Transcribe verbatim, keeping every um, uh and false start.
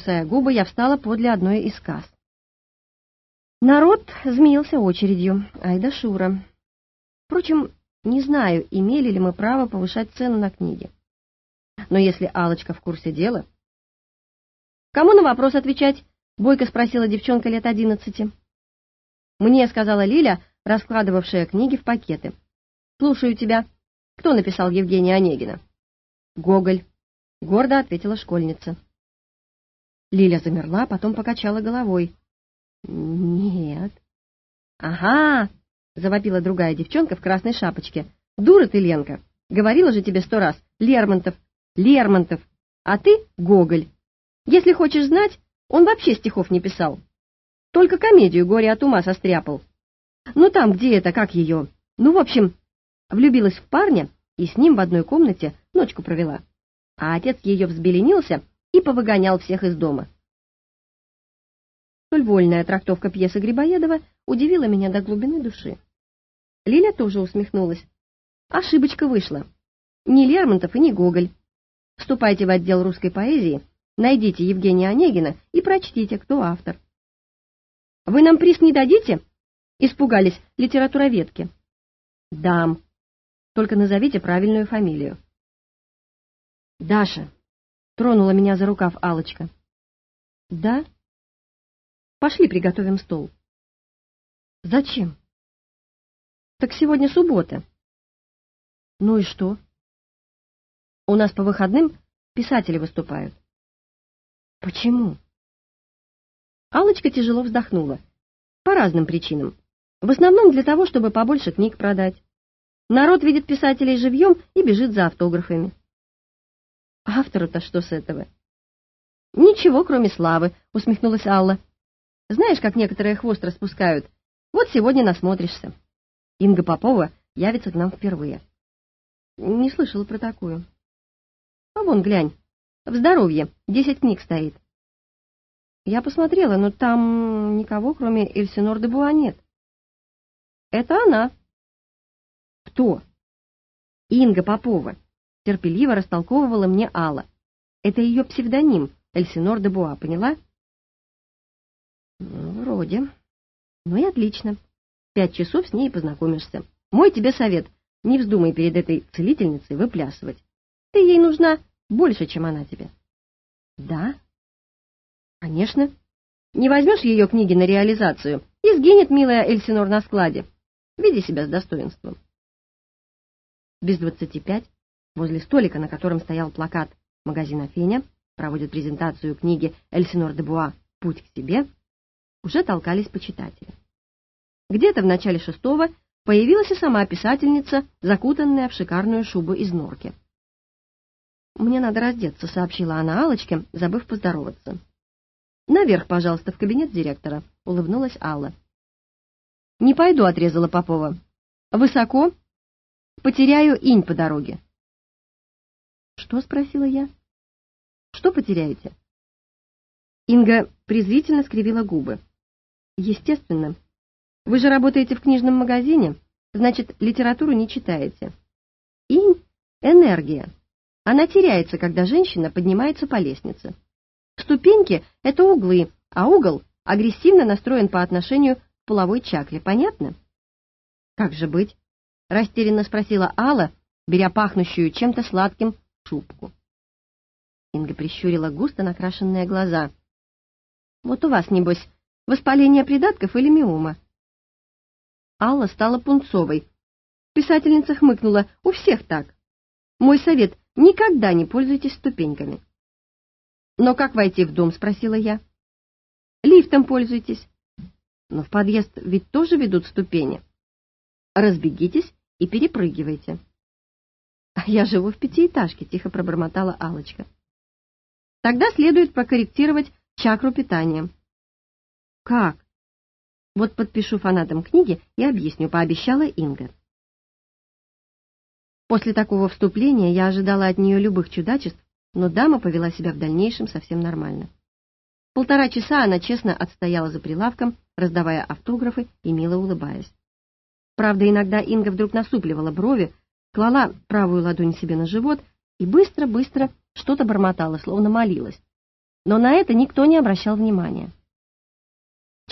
кусая губы, я встала подле одной из касс. Народ змеился очередью, ай да Шура. Впрочем, не знаю, имели ли мы право повышать цену на книги. Но если Аллочка в курсе дела... «Кому на вопрос отвечать?» — бойко спросила девчонка лет одиннадцати. «Мне», — сказала Лиля, раскладывавшая книги в пакеты. «Слушаю тебя. Кто написал Евгения Онегина?» «Гоголь», — гордо ответила школьница. Лиля замерла, потом покачала головой. «Нет». «Ага», — завопила другая девчонка в красной шапочке. «Дура ты, Ленка! Говорила же тебе сто раз. Лермонтов, Лермонтов, а ты Гоголь. Если хочешь знать, он вообще стихов не писал. Только комедию «Горе от ума» состряпал. Ну там, где это, как ее? Ну, в общем, влюбилась в парня и с ним в одной комнате ночку провела. А отец ее взбеленился и повыгонял всех из дома». Столь вольная трактовка пьесы Грибоедова удивила меня до глубины души. Лиля тоже усмехнулась. Ошибочка вышла. Ни Лермонтов и ни Гоголь. Вступайте в отдел русской поэзии, найдите Евгения Онегина и прочтите, кто автор. «Вы нам приз не дадите?» — испугались литературоведки. «Дам. Только назовите правильную фамилию». «Даша», — тронула меня за рукав Аллочка. «Да? Пошли приготовим стол». «Зачем?» «Так сегодня суббота». «Ну и что?» «У нас по выходным писатели выступают». «Почему?» Аллочка тяжело вздохнула. «По разным причинам. В основном для того, чтобы побольше книг продать. Народ видит писателей живьем и бежит за автографами». «Автору-то что с этого?» «Ничего, кроме славы», — усмехнулась Алла. «Знаешь, как некоторые хвост распускают? Вот сегодня насмотришься. Инга Попова явится к нам впервые». «Не слышала про такую». «А вон, глянь, в здоровье десять книг стоит». «Я посмотрела, но там никого, кроме Эльсинор де Буа, нет». «Это она». «Кто?» «Инга Попова», — терпеливо растолковывала мне Алла. «Это ее псевдоним, Эльсинор де Буа, поняла?» «Ну, вроде. Ну и отлично. Пять часов с ней познакомишься. Мой тебе совет. Не вздумай перед этой целительницей выплясывать. Ты ей нужна больше, чем она тебе». «Да? Конечно. Не возьмешь ее книги на реализацию, и сгинет милая Эльсинор на складе. Веди себя с достоинством». Без двадцати пять, возле столика, на котором стоял плакат магазина «Феня», проводит презентацию книги Эльсинор де Буа «Путь к себе», уже толкались почитатели. Где-то в начале шестого появилась и сама писательница, закутанная в шикарную шубу из норки. «Мне надо раздеться», — сообщила она Аллочке, забыв поздороваться. «Наверх, пожалуйста, в кабинет директора», — улыбнулась Алла. «Не пойду», — отрезала Попова. «Высоко? Потеряю инь по дороге». «Что?» — спросила я. «Что потеряете?» Инга презрительно скривила губы. «Естественно. Вы же работаете в книжном магазине, значит, литературу не читаете. Инь — энергия. Она теряется, когда женщина поднимается по лестнице. Ступеньки — это углы, а угол агрессивно настроен по отношению к половой чакре. Понятно?» «Как же быть?» — растерянно спросила Алла, беря пахнущую чем-то сладким шубку. Инга прищурила густо накрашенные глаза. «Вот у вас, небось, воспаление придатков или миома?» Алла стала пунцовой. Писательница хмыкнула. «У всех так. Мой совет — никогда не пользуйтесь ступеньками». «Но как войти в дом?» — спросила я. «Лифтом пользуйтесь». «Но в подъезд ведь тоже ведут ступени». «Разбегитесь и перепрыгивайте». «А я живу в пятиэтажке», — тихо пробормотала Аллочка. «Тогда следует прокорректировать чакру питания». «Как?» «Вот подпишу фанатам книги и объясню», — пообещала Инга. После такого вступления я ожидала от нее любых чудачеств, но дама повела себя в дальнейшем совсем нормально. Полтора часа она честно отстояла за прилавком, раздавая автографы и мило улыбаясь. Правда, иногда Инга вдруг насупливала брови, клала правую ладонь себе на живот и быстро-быстро что-то бормотала, словно молилась. Но на это никто не обращал внимания.